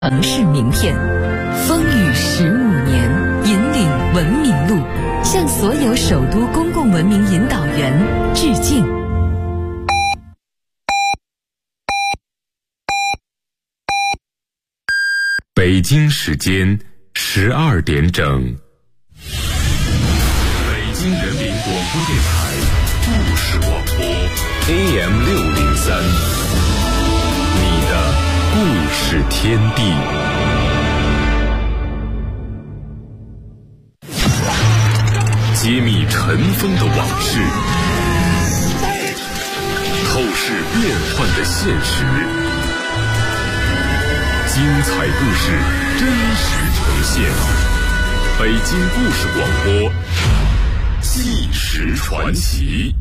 城市名片，风雨15年，引领文明路，向所有首都公共文明引导员致敬。 北京时间12点整，北京人民广播电台故事广播 AM603，你的故事天地。揭秘尘封的往事，透视变幻的现实，精彩故事真实呈现。北京故事广播，纪实传奇。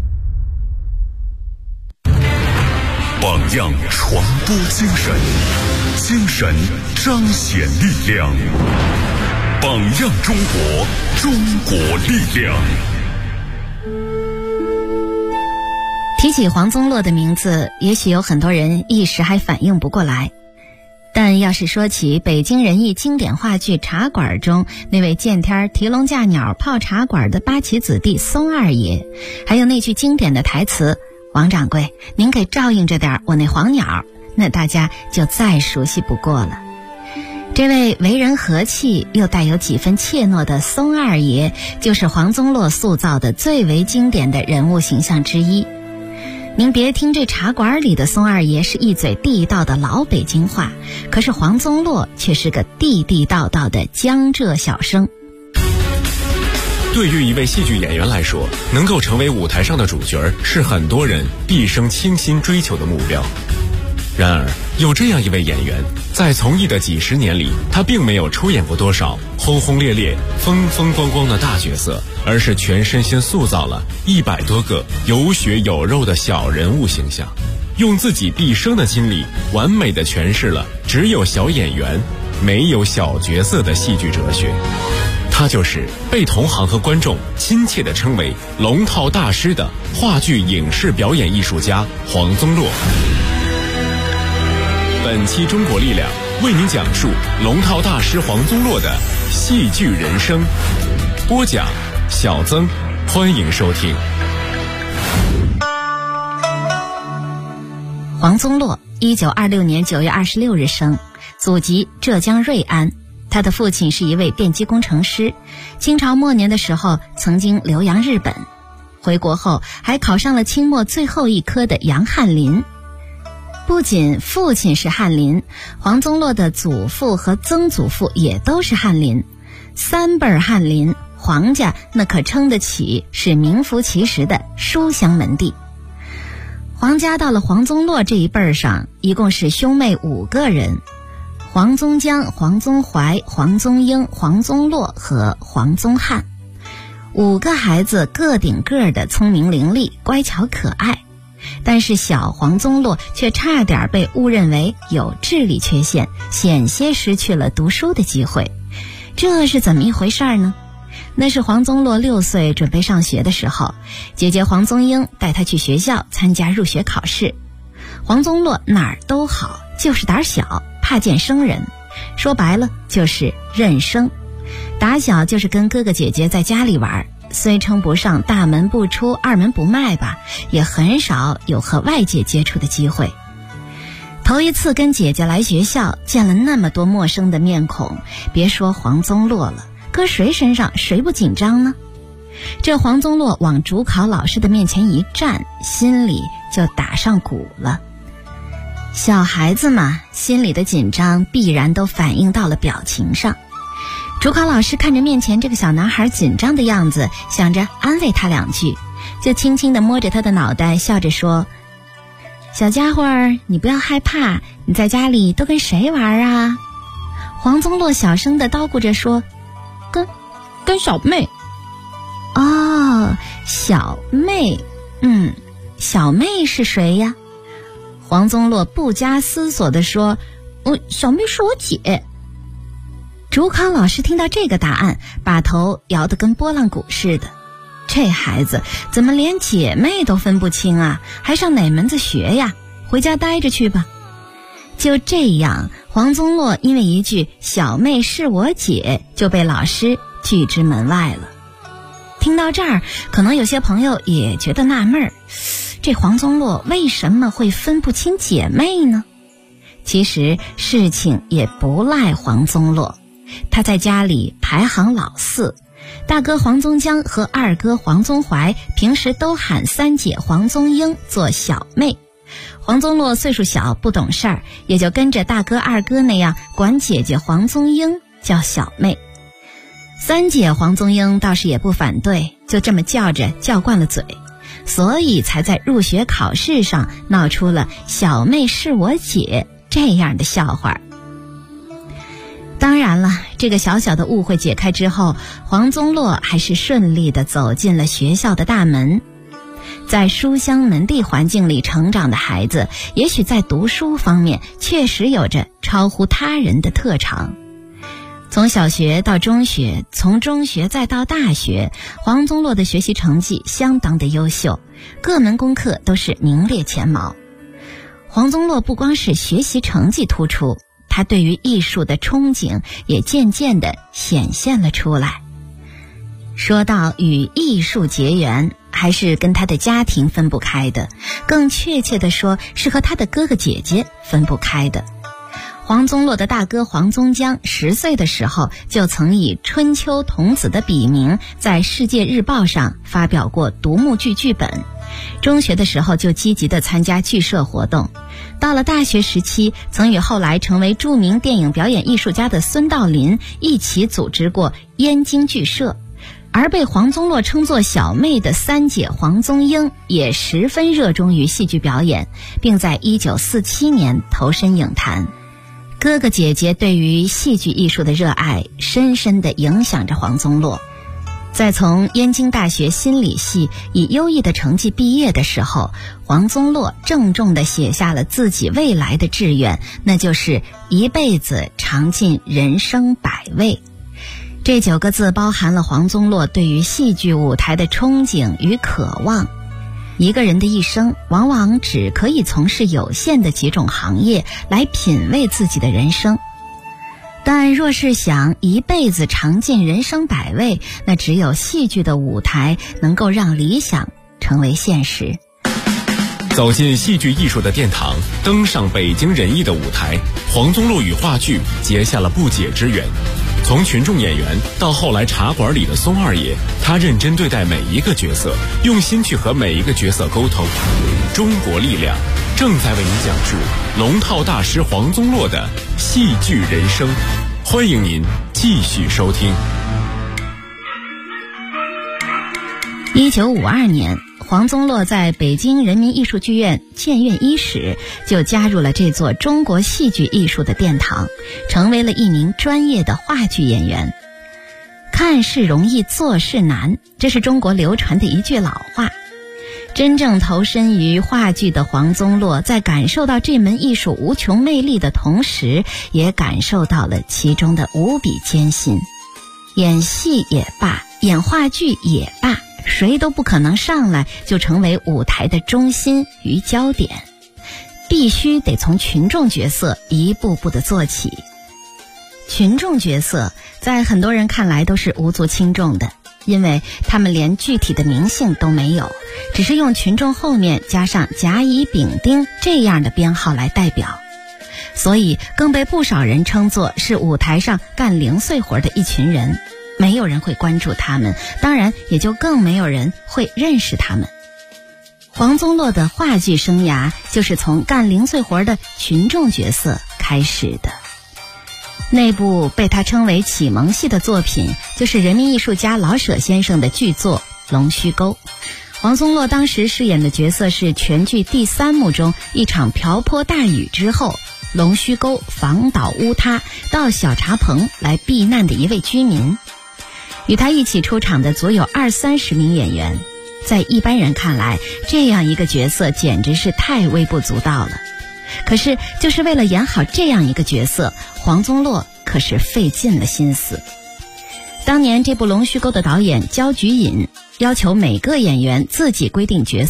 榜样传播精神，精神彰显力量。榜样中国，中国力量。 提起黄宗洛的名字，也许有很多人一时还反应不过来。但要是说起北京人艺经典话剧《茶馆》中那位见天提笼架鸟泡茶馆的八旗子弟松二爷，还有那句经典的台词“王掌柜，您给照应着点我那黄鸟”，那大家就再熟悉不过了。这位为人和气又带有几分怯懦的松二爷，就是黄宗洛塑造的最为经典的人物形象之一。您别听这茶馆里的松二爷是一嘴地道的老北京话，可是黄宗洛却是个地地道道的江浙小生。 对于一位戏剧演员来说，能够成为舞台上的主角是很多人毕生倾心追求的目标。然而有这样一位演员，在从艺的几十年里，他并没有出演过多少轰轰烈烈风风光光的大角色，而是全身心塑造了100多个有血有肉的小人物形象，用自己毕生的经历完美地诠释了只有小演员没有小角色的戏剧哲学。他就是被同行和观众亲切地称为龙套大师的话剧影视表演艺术家黄宗洛。本期中国力量为您讲述龙套大师黄宗洛的戏剧人生，播讲小曾，欢迎收听。 黄宗洛1926年9月26日生，祖籍浙江瑞安。他的父亲是一位电机工程师，清朝末年的时候曾经留洋日本，回国后还考上了清末最后一科的洋翰林。不仅父亲是翰林，黄宗洛的祖父和曾祖父也都是翰林，3辈翰林，黄家那可称得起是名副其实的书香门第。黄家到了黄宗洛这一辈上，一共是兄妹5个人，黄宗江、黄宗怀、黄宗英、黄宗洛和黄宗翰。5个孩子个顶个的聪明伶俐，乖巧可爱。但是小黄宗洛却差点被误认为有智力缺陷，险些失去了读书的机会。这是怎么一回事呢？那是黄宗洛6岁准备上学的时候，姐姐黄宗英带他去学校参加入学考试。黄宗洛哪儿都好，就是胆小，怕见生人，说白了就是认生。打小就是跟哥哥姐姐在家里玩，虽称不上大门不出二门不迈吧，也很少有和外界接触的机会。头一次跟姐姐来学校，见了那么多陌生的面孔，别说黄宗洛了，搁谁身上谁不紧张呢？这黄宗洛往主考老师的面前一站，心里就打上鼓了。小孩子嘛，心里的紧张必然都反映到了表情上。主考老师看着面前这个小男孩紧张的样子，想着安慰他2句，就轻轻地摸着他的脑袋，笑着说：“小家伙儿，你不要害怕，你在家里都跟谁玩啊？”黄宗洛小声地叨咕着说：“跟小妹。”哦，小妹，小妹是谁呀？黄宗洛不加思索地说：“小妹是我姐。”主考老师听到这个答案，把头摇得跟拨浪鼓似的。这孩子怎么连姐妹都分不清啊？还上哪门子学呀？回家待着去吧。 就这样，黄宗洛因为一句“小妹是我姐”就被老师拒之门外了。听到这儿，可能有些朋友也觉得纳闷儿，这黄宗洛为什么会分不清姐妹呢？其实事情也不赖黄宗洛，他在家里排行老四，大哥黄宗江和二哥黄宗怀平时都喊三姐黄宗英做小妹。黄宗洛岁数小不懂事儿，也就跟着大哥二哥那样管姐姐黄宗英叫小妹。三姐黄宗英倒是也不反对，就这么叫着叫惯了嘴，所以才在入学考试上闹出了小妹是我姐这样的笑话。当然了，这个小小的误会解开之后，黄宗洛还是顺利地走进了学校的大门。在书香门第环境里成长的孩子，也许在读书方面确实有着超乎他人的特长。从小学到中学，从中学再到大学，黄宗洛的学习成绩相当的优秀，各门功课都是名列前茅。黄宗洛不光是学习成绩突出，他对于艺术的憧憬也渐渐地显现了出来。说到与艺术结缘，还是跟他的家庭分不开的，更确切地说是和他的哥哥姐姐分不开的。黄宗洛的大哥黄宗江10岁的时候就曾以春秋童子的笔名在世界日报上发表过独幕剧剧本，中学的时候就积极地参加剧社活动，到了大学时期曾与后来成为著名电影表演艺术家的孙道临一起组织过燕京剧社。而被黄宗洛称作小妹的三姐黄宗英也十分热衷于戏剧表演，并在1947年投身影坛。哥哥姐姐对于戏剧艺术的热爱深深地影响着黄宗洛。在从燕京大学心理系以优异的成绩毕业的时候，黄宗洛郑重地写下了自己未来的志愿，那就是一辈子尝尽人生百味。这9个字包含了黄宗洛对于戏剧舞台的憧憬与渴望。一个人的一生往往只可以从事有限的几种行业来品味自己的人生，但若是想一辈子尝尽人生百味，那只有戏剧的舞台能够让理想成为现实。 走进戏剧艺术的殿堂，登上北京人艺的舞台，黄宗洛与话剧结下了不解之缘。从群众演员到后来茶馆里的松二爷，他认真对待每一个角色，用心去和每一个角色沟通。中国力量正在为您讲述龙套大师黄宗洛的戏剧人生，欢迎您继续收听。 1952年，黄宗洛在北京人民艺术剧院建院伊始就加入了这座中国戏剧艺术的殿堂，成为了一名专业的话剧演员。看事容易，做事难，这是中国流传的一句老话。真正投身于话剧的黄宗洛，在感受到这门艺术无穷魅力的同时，也感受到了其中的无比艰辛。演戏也罢，演话剧也罢，谁都不可能上来就成为舞台的中心与焦点，必须得从群众角色一步步的做起。群众角色在很多人看来都是无足轻重的，因为他们连具体的名姓都没有，只是用群众后面加上甲乙丙丁这样的编号来代表，所以更被不少人称作是舞台上干零碎活的一群人，没有人会关注他们，当然也就更没有人会认识他们。黄宗洛的话剧生涯就是从干零碎活的群众角色开始的。那部被他称为启蒙戏的作品，就是人民艺术家老舍先生的剧作《龙须沟》。黄宗洛当时饰演的角色是全剧第3幕中一场瓢泼大雨之后，龙须沟房倒屋塌，到小茶棚来避难的一位居民。与他一起出场的足有20-30名演员，在一般人看来，这样一个角色简直是太微不足道了。可是就是为了演好这样一个角色，黄宗洛可是费尽了心思。当年这部《龙须沟》的导演焦菊隐要求每个演员自己规定角色的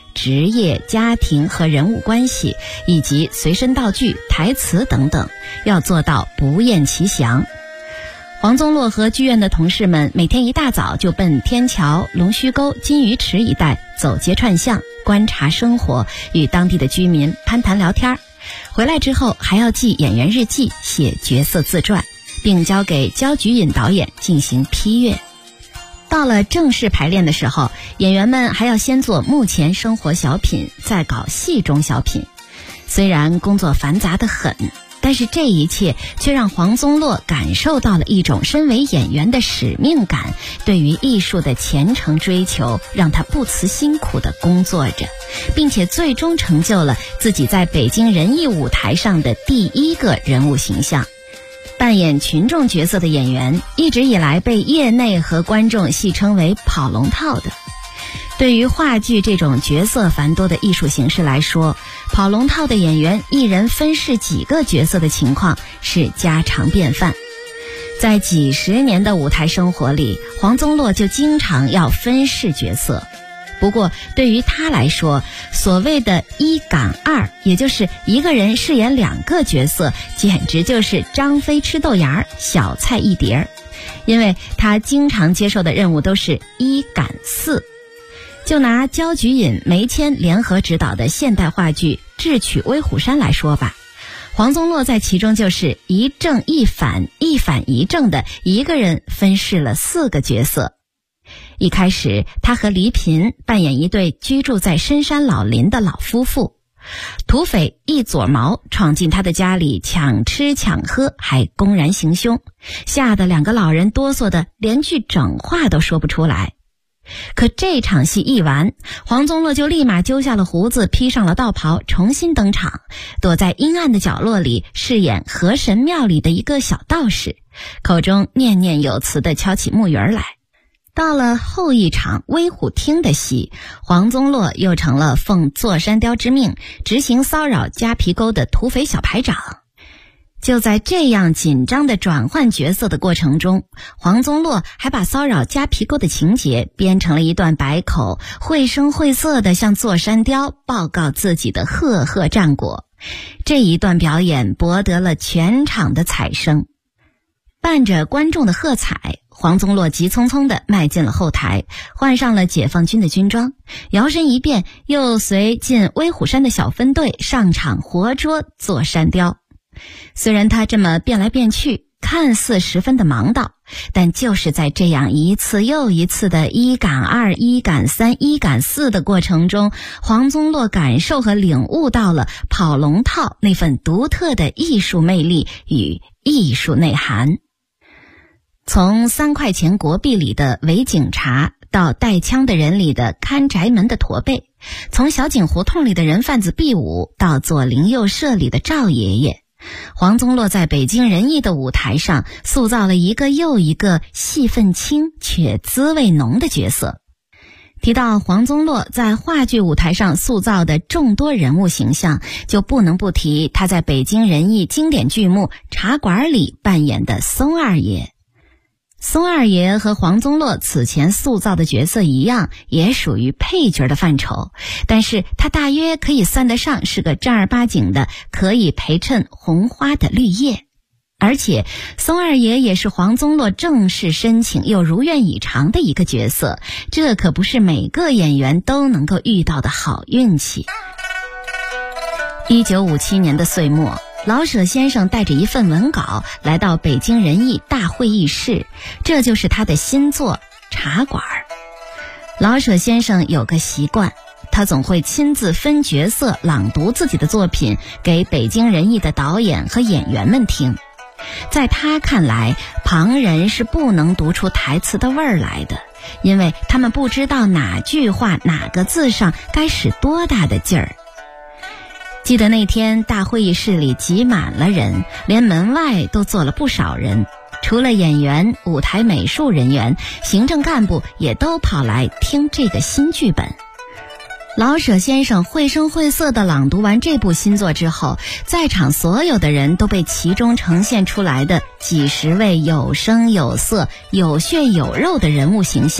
职业、家庭和人物关系，以及随身道具、台词等等，要做到不厌其详。黄宗洛和剧院的同事们每天一大早就奔天桥、龙须沟、金鱼池一带走街串巷，观察生活，与当地的居民攀谈聊天。回来之后还要记演员日记，写角色自传，并交给焦菊隐导演进行批阅。到了正式排练的时候，演员们还要先做幕前生活小品，再搞戏中小品。虽然工作繁杂得很，但是这一切却让黄宗洛感受到了一种身为演员的使命感，对于艺术的虔诚追求，让他不辞辛苦地工作着，并且最终成就了自己在北京人艺舞台上的第一个人物形象。扮演群众角色的演员一直以来被业内和观众戏称为跑龙套的。对于话剧这种角色繁多的艺术形式来说，跑龙套的演员一人分饰几个角色的情况是家常便饭。在几十年的舞台生活里，黄宗洛就经常要分饰角色。不过对于他来说，所谓的一赶二，也就是一个人饰演两个角色，简直就是张飞吃豆芽，小菜一碟。因为他经常接受的任务都是一赶四。就拿焦菊隐、梅谦联合执导的现代话剧《智取威虎山》来说吧，黄宗洛在其中就是一正一反，一反一正的一个人分饰了4个角色。一开始，他和黎平扮演一对居住在深山老林的老夫妇。土匪一撮毛闯进他的家里，抢吃抢喝，还公然行凶，吓得2个老人哆嗦的连句整话都说不出来。可这场戏一完，黄宗洛就立马揪下了胡子，披上了道袍，重新登场，躲在阴暗的角落里饰演河神庙里的一个小道士，口中念念有词地敲起木鱼来。到了后一场威虎厅的戏，黄宗洛又成了奉座山雕之命执行骚扰夹皮沟的土匪小排长。就在这样紧张的转换角色的过程中，黄宗洛还把骚扰夹皮沟的情节编成了一段白口，绘声绘色地向座山雕报告自己的赫赫战果。这一段表演博得了全场的彩声。伴着观众的喝彩，黄宗洛急匆匆地迈进了后台，换上了解放军的军装，摇身一变，又随进威虎山的小分队上场活捉座山雕。虽然他这么变来变去，看似十分的忙叨，但就是在这样一次又一次的一赶二、一赶三、一赶四的过程中，黄宗洛感受和领悟到了跑龙套那份独特的艺术魅力与艺术内涵。从3块钱国币里的伪警察，到带枪的人里的看宅门的驼背，从小井胡同里的人贩子毕武，到左邻右舍里的赵爷爷，黄宗洛在北京人艺的舞台上塑造了一个又一个戏份轻却滋味浓的角色。提到黄宗洛在话剧舞台上塑造的众多人物形象，就不能不提他在北京人艺经典剧目《茶馆》里扮演的松二爷。松二爷和黄宗洛此前塑造的角色一样，也属于配角的范畴，但是他大约可以算得上是个正儿八经的可以陪衬红花的绿叶。而且松二爷也是黄宗洛正式申请又如愿以偿的一个角色，这可不是每个演员都能够遇到的好运气。1957年的岁末，老舍先生带着一份文稿来到北京人艺大会议室，这就是他的新作《茶馆》。老舍先生有个习惯，他总会亲自分角色朗读自己的作品给北京人艺的导演和演员们听。在他看来，旁人是不能读出台词的味儿来的，因为他们不知道哪句话哪个字上该使多大的劲儿。记得那天大会议室里挤满了人，连门外都坐了不少人，除了演员、舞台美术人员、行政干部也都跑来听这个新剧本。老舍先生绘声绘色地朗读完这部新作之后，在场所有的人都被其中呈现出来的几十位有声有色、有血有肉的人物形象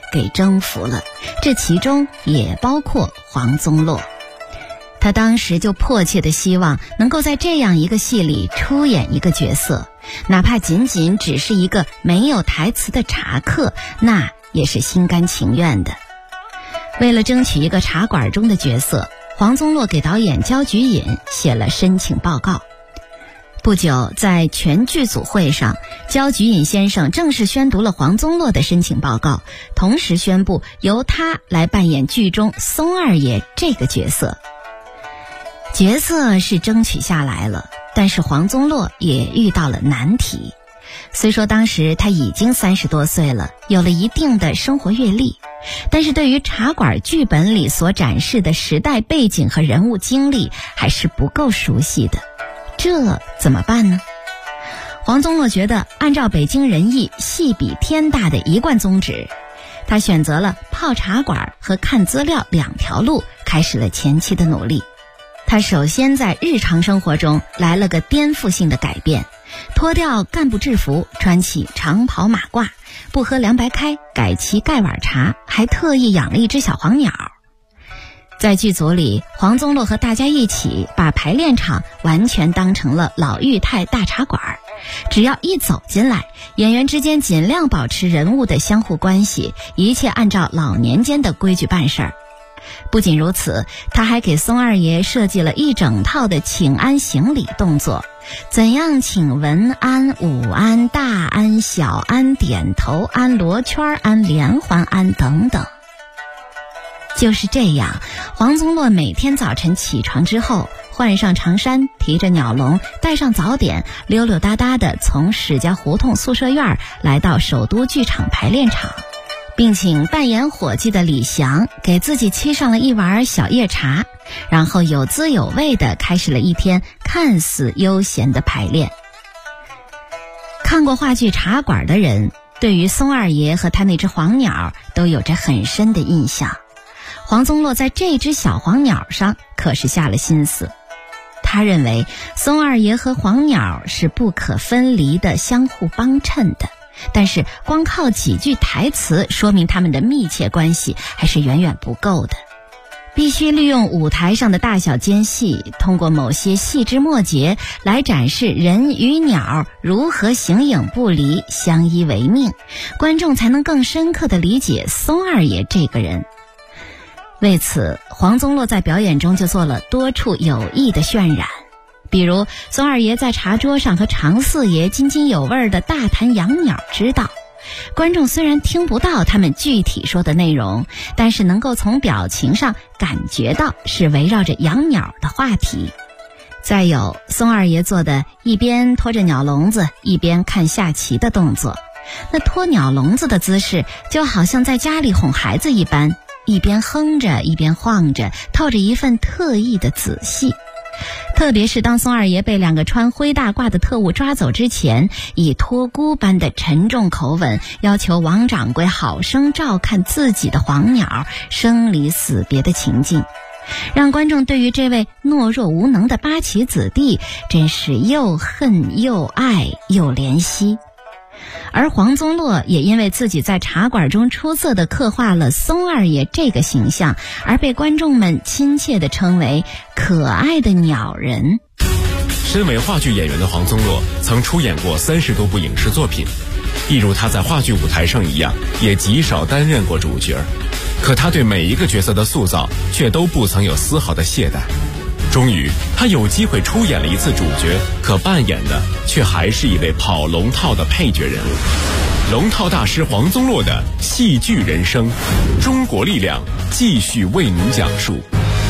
给征服了，这其中也包括黄宗洛。他当时就迫切地希望能够在这样一个戏里出演一个角色，哪怕仅仅只是一个没有台词的茶客，那也是心甘情愿的。为了争取一个茶馆中的角色，黄宗洛给导演焦菊隐写了申请报告。不久，在全剧组会上，焦菊隐先生正式宣读了黄宗洛的申请报告，同时宣布由他来扮演剧中松二爷这个角色。角色是争取下来了，但是黄宗洛也遇到了难题。虽说当时他已经30多岁了，有了一定的生活阅历，但是对于茶馆剧本里所展示的时代背景和人物经历还是不够熟悉的。这怎么办呢？黄宗洛觉得按照北京人艺戏比天大的一贯宗旨，他选择了泡茶馆和看资料2条路，开始了前期的努力。他首先在日常生活中来了个颠覆性的改变，脱掉干部制服，穿起长袍马褂，不喝凉白开，改沏盖碗茶，还特意养了一只小黄鸟。在剧组里，黄宗洛和大家一起把排练场完全当成了老裕泰大茶馆，只要一走进来，演员之间尽量保持人物的相互关系，一切按照老年间的规矩办事儿。不仅如此，他还给松二爷设计了一整套的请安行礼动作，怎样请文安、武安、大安、小安、点头安、罗圈安、连环安等等。就是这样，黄宗洛每天早晨起床之后，换上长衫，提着鸟笼，带上早点，溜溜达达地从史家胡同宿舍院来到首都剧场排练场，并请扮演伙计的李翔给自己沏上了一碗小叶茶，然后有滋有味地开始了一天看似悠闲的排练。看过话剧《茶馆》的人，对于松二爷和他那只黄鸟都有着很深的印象。黄宗洛在这只小黄鸟上可是下了心思，他认为松二爷和黄鸟是不可分离的相互帮衬的，但是光靠几句台词说明他们的密切关系还是远远不够的，必须利用舞台上的大小间隙，通过某些细枝末节来展示人与鸟如何形影不离，相依为命，观众才能更深刻地理解松二爷这个人。为此，黄宗洛在表演中就做了多处有意的渲染，比如松二爷在茶桌上和常四爷津津有味地大谈养鸟之道，观众虽然听不到他们具体说的内容，但是能够从表情上感觉到是围绕着养鸟的话题。再有松二爷做的一边拖着鸟笼子一边看下棋的动作，那拖鸟笼子的姿势就好像在家里哄孩子一般，一边哼着一边晃着，透着一份特意的仔细。特别是当松二爷被2个穿灰大褂的特务抓走之前，以托孤般的沉重口吻要求王掌柜好生照看自己的黄鸟生离死别的情境，让观众对于这位懦弱无能的八旗子弟真是又恨又爱又怜惜。而黄宗洛也因为自己在茶馆中出色地刻画了松二爷这个形象，而被观众们亲切地称为可爱的鸟人。 身为话剧演员的黄宗洛曾出演过30多部影视作品，一如他在话剧舞台上一样，也极少担任过主角，可他对每一个角色的塑造却都不曾有丝毫的懈怠。终于他有机会出演了一次主角，可扮演的却还是一位跑龙套的配角人物。龙套大师黄宗洛的戏剧人生，中国力量继续为您讲述。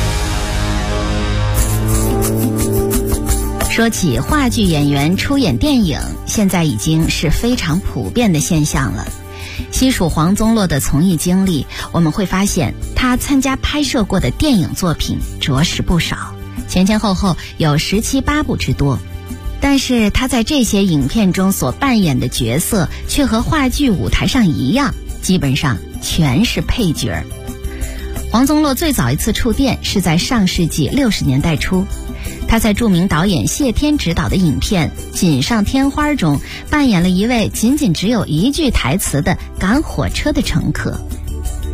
说起话剧演员出演电影，现在已经是非常普遍的现象了。细数黄宗洛的从艺经历，我们会发现他参加拍摄过的电影作品着实不少，前前后后有17、18部之多。但是他在这些影片中所扮演的角色却和话剧舞台上一样，基本上全是配角。黄宗洛最早一次触电是在上世纪60年代初，他在著名导演谢天执导的影片《锦上添花》中扮演了一位仅仅只有一句台词的赶火车的乘客，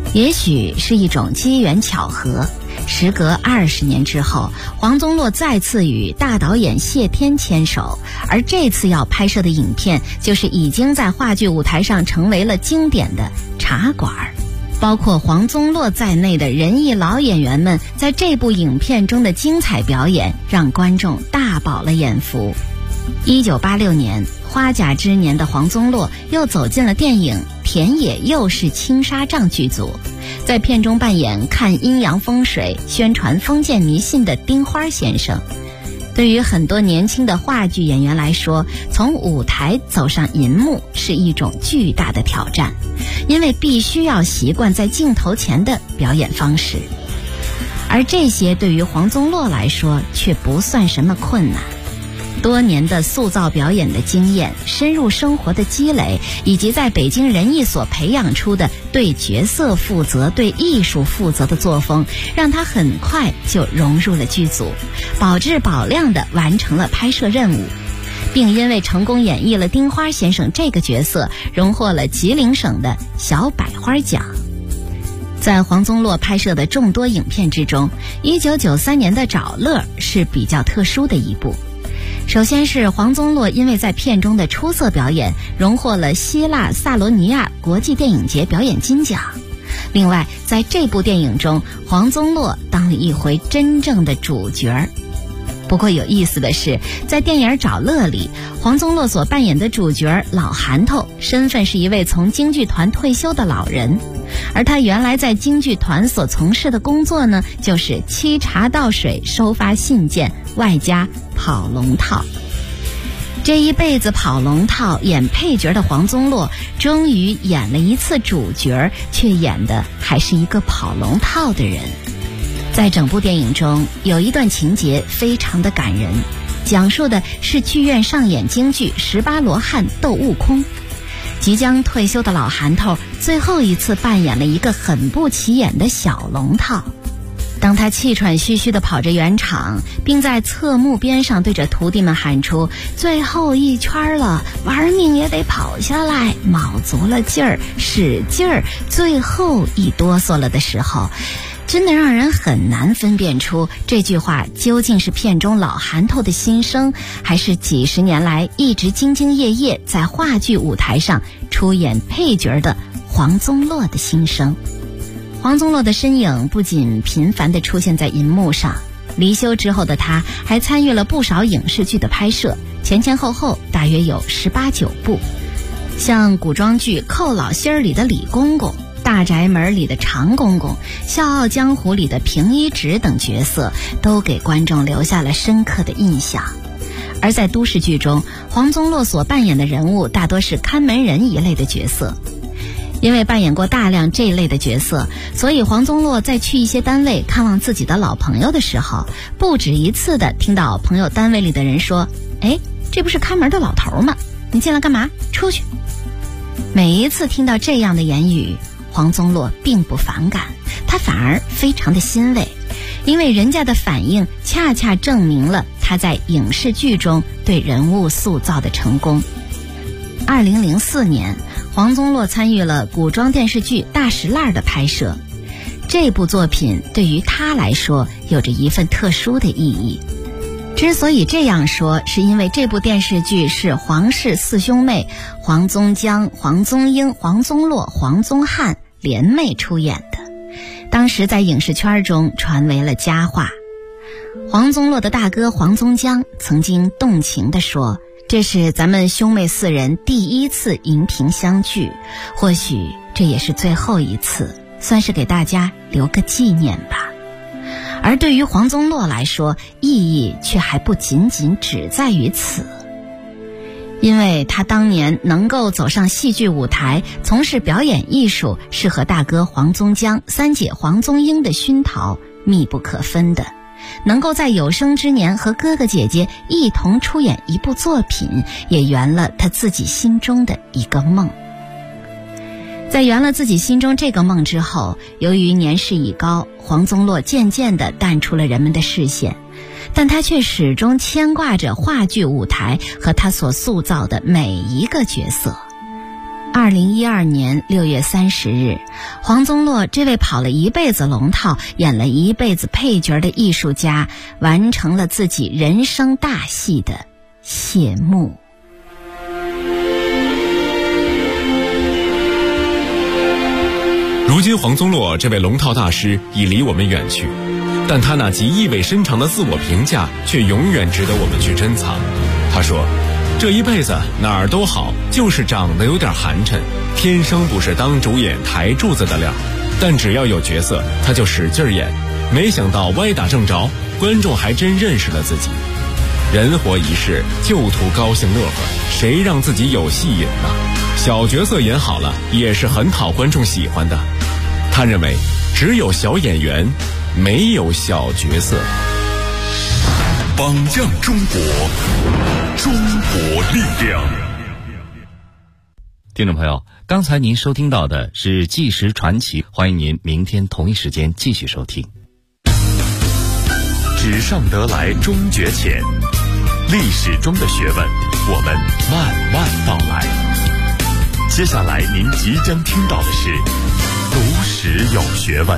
也许是一种机缘巧合，时隔20年之后，黄宗洛再次与大导演谢天牵手，而这次要拍摄的影片就是已经在话剧舞台上成为了经典的《茶馆》。包括黄宗洛在内的仁义老演员们在这部影片中的精彩表演，让观众大饱了眼福。1986年，花甲之年的黄宗洛又走进了电影《田野又是青纱帐》剧组，在片中扮演看阴阳风水、宣传封建迷信的丁花先生。对于很多年轻的话剧演员来说，从舞台走上银幕是一种巨大的挑战，因为必须要习惯在镜头前的表演方式。而这些对于黄宗洛来说却不算什么困难。多年的塑造表演的经验、深入生活的积累，以及在北京人艺所培养出的对角色负责、对艺术负责的作风，让他很快就融入了剧组，保质保量地完成了拍摄任务，并因为成功演绎了丁花先生这个角色，荣获了吉林省的小百花奖。在黄宗洛拍摄的众多影片之中，1993年的《找乐》是比较特殊的一部。首先是黄宗洛因为在片中的出色表演，荣获了希腊萨罗尼亚国际电影节表演金奖。另外，在这部电影中，黄宗洛当了一回真正的主角。不过有意思的是，在电影《找乐》里，黄宗洛所扮演的主角老韩头，身份是一位从京剧团退休的老人，而他原来在京剧团所从事的工作呢，就是沏茶倒水、收发信件，外加跑龙套。这一辈子跑龙套演配角的黄宗洛，终于演了一次主角，却演的还是一个跑龙套的人。在整部电影中，有一段情节非常的感人，讲述的是剧院上演京剧《18罗汉斗悟空》。即将退休的老韩头最后一次扮演了一个很不起眼的小龙套。当他气喘吁吁地跑着圆场，并在侧幕边上对着徒弟们喊出最后一圈了，玩命也得跑下来，卯足了劲儿，使劲儿，最后一哆嗦了的时候，真的让人很难分辨出这句话究竟是片中老韩头的心声，还是几十年来一直兢兢业业在话剧舞台上出演配角的黄宗洛的心声。黄宗洛的身影不仅频繁地出现在银幕上，离休之后的他还参与了不少影视剧的拍摄，前后后大约有18、19部。像古装剧《寇老心儿》里的李公公，大宅门里的常公公，笑傲江湖里的平一直等角色，都给观众留下了深刻的印象。而在都市剧中，黄宗洛所扮演的人物大多是看门人一类的角色。因为扮演过大量这一类的角色，所以黄宗洛在去一些单位看望自己的老朋友的时候，不止一次的听到朋友单位里的人说，哎，这不是看门的老头吗？你进来干嘛？出去。每一次听到这样的言语，黄宗洛并不反感，他反而非常的欣慰，因为人家的反应恰恰证明了他在影视剧中对人物塑造的成功。2004年，黄宗洛参与了古装电视剧《大石烂》的拍摄。这部作品对于他来说有着一份特殊的意义。之所以这样说，是因为这部电视剧是黄氏四兄妹黄宗江、黄宗英、黄宗洛、黄宗汉联袂出演的，当时在影视圈中传为了佳话。黄宗洛的大哥黄宗江曾经动情地说，这是咱们兄妹4人第一次荧屏相聚，或许这也是最后一次，算是给大家留个纪念吧。而对于黄宗洛来说，意义却还不仅仅只在于此，因为他当年能够走上戏剧舞台，从事表演艺术，是和大哥黄宗江、三姐黄宗英的熏陶密不可分的。能够在有生之年和哥哥姐姐一同出演一部作品，也圆了他自己心中的一个梦。在圆了自己心中这个梦之后，由于年事已高，黄宗洛渐渐地淡出了人们的视线，但他却始终牵挂着话剧舞台和他所塑造的每一个角色。 2012年6月30日，黄宗洛这位跑了一辈子龙套、演了一辈子配角的艺术家，完成了自己人生大戏的谢幕。 如今黄宗洛这位龙套大师已离我们远去，但他那极意味深长的自我评价却永远值得我们去珍藏。他说，这一辈子哪儿都好，就是长得有点寒碜，天生不是当主演台柱子的料，但只要有角色他就使劲演，没想到歪打正着，观众还真认识了自己。人活一世就图高兴乐呵，谁让自己有戏瘾呢？小角色演好了也是很讨观众喜欢的。他认为只有小演员，没有小角色。 榜样中国，中国力量。 听众朋友，刚才您收听到的是纪实传奇，欢迎您明天同一时间继续收听。 纸上得来终觉浅，历史中的学问，我们慢慢道来。接下来您即将听到的是读史有学问。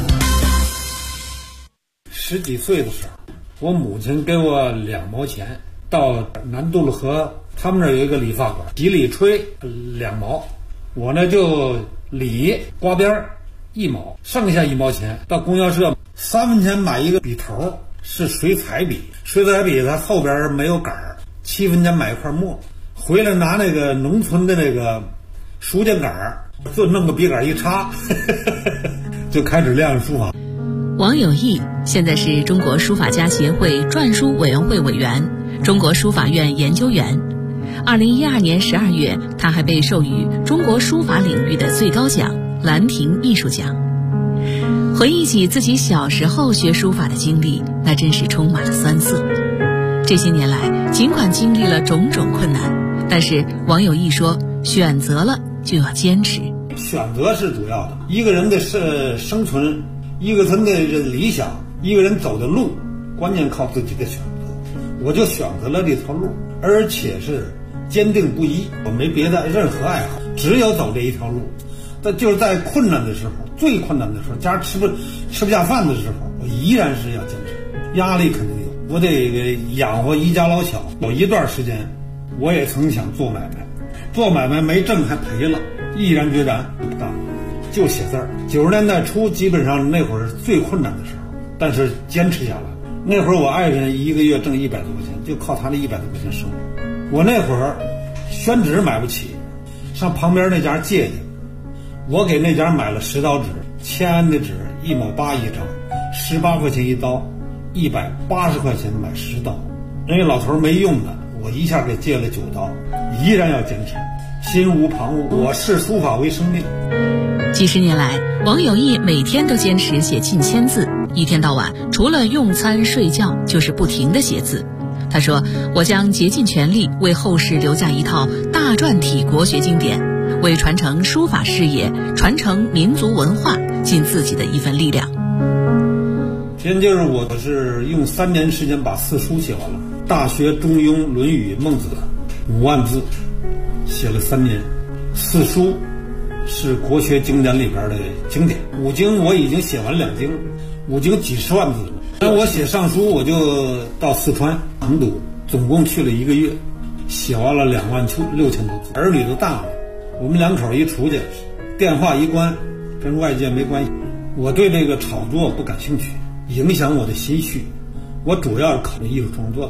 10几岁的时候，我母亲给我2毛钱，到南渡路河他们那儿有一个理发馆，洗理吹2毛，我呢就理刮边1毛，剩下1毛钱到供销社3分钱买一个笔头，是水彩笔，水彩笔它后边没有杆儿，7分钱买一块墨，回来拿那个农村的那个书架杆儿，就弄个笔杆一插就开始练书法。 王有义现在是中国书法家协会篆书委员会委员、中国书法院研究员。2012年12月，他还被授予中国书法领域的最高奖兰亭艺术奖。回忆起自己小时候学书法的经历，那真是充满了酸涩。这些年来，尽管经历了种种困难，但是王有义说，选择了就要坚持。 选择是主要的，一个人的生存，一个人的理想，一个人走的路，关键靠自己的选择。我就选择了这条路，而且是坚定不移，我没别的任何爱好，只有走这一条路。但就是在困难的时候，最困难的时候，家吃不下饭的时候，我依然是要坚持。压力肯定有，我得养活一家老小。有一段时间，我也曾想做买卖，做买卖没挣还赔了，毅然决然不干，就写字儿。90年代初，基本上那会儿最困难的时候，但是坚持下来。那会儿我爱人一个月挣100多块钱，就靠他那100多块钱生活。我那会儿宣纸买不起，上旁边那家借去，我给那家买了10刀纸，签安的纸1毛8一张，18块钱一刀，180块钱买10刀。人家老头没用的，我一下给借了9刀，依然要坚持，心无旁骛。我视书法为生命。 几十年来，王有义每天都坚持写近1000字，一天到晚除了用餐睡觉就是不停地写字。他说，我将竭尽全力为后世留下一套大篆体国学经典，为传承书法事业、传承民族文化尽自己的一份力量。 现就是我是用3年时间把4书写完了，《大学》《中庸》《论语》《孟子》5万字，写了3年。4书是国学经典里边的经典，5经我已经写完2经，5经几十万字了。那我写上书，我就到四川成都，总共去了1个月，写完了26000多字。儿女都大了，我们2口一出去，电话一关，跟外界没关系。我对这个炒作不感兴趣，影响我的心绪。我主要考虑艺术创作。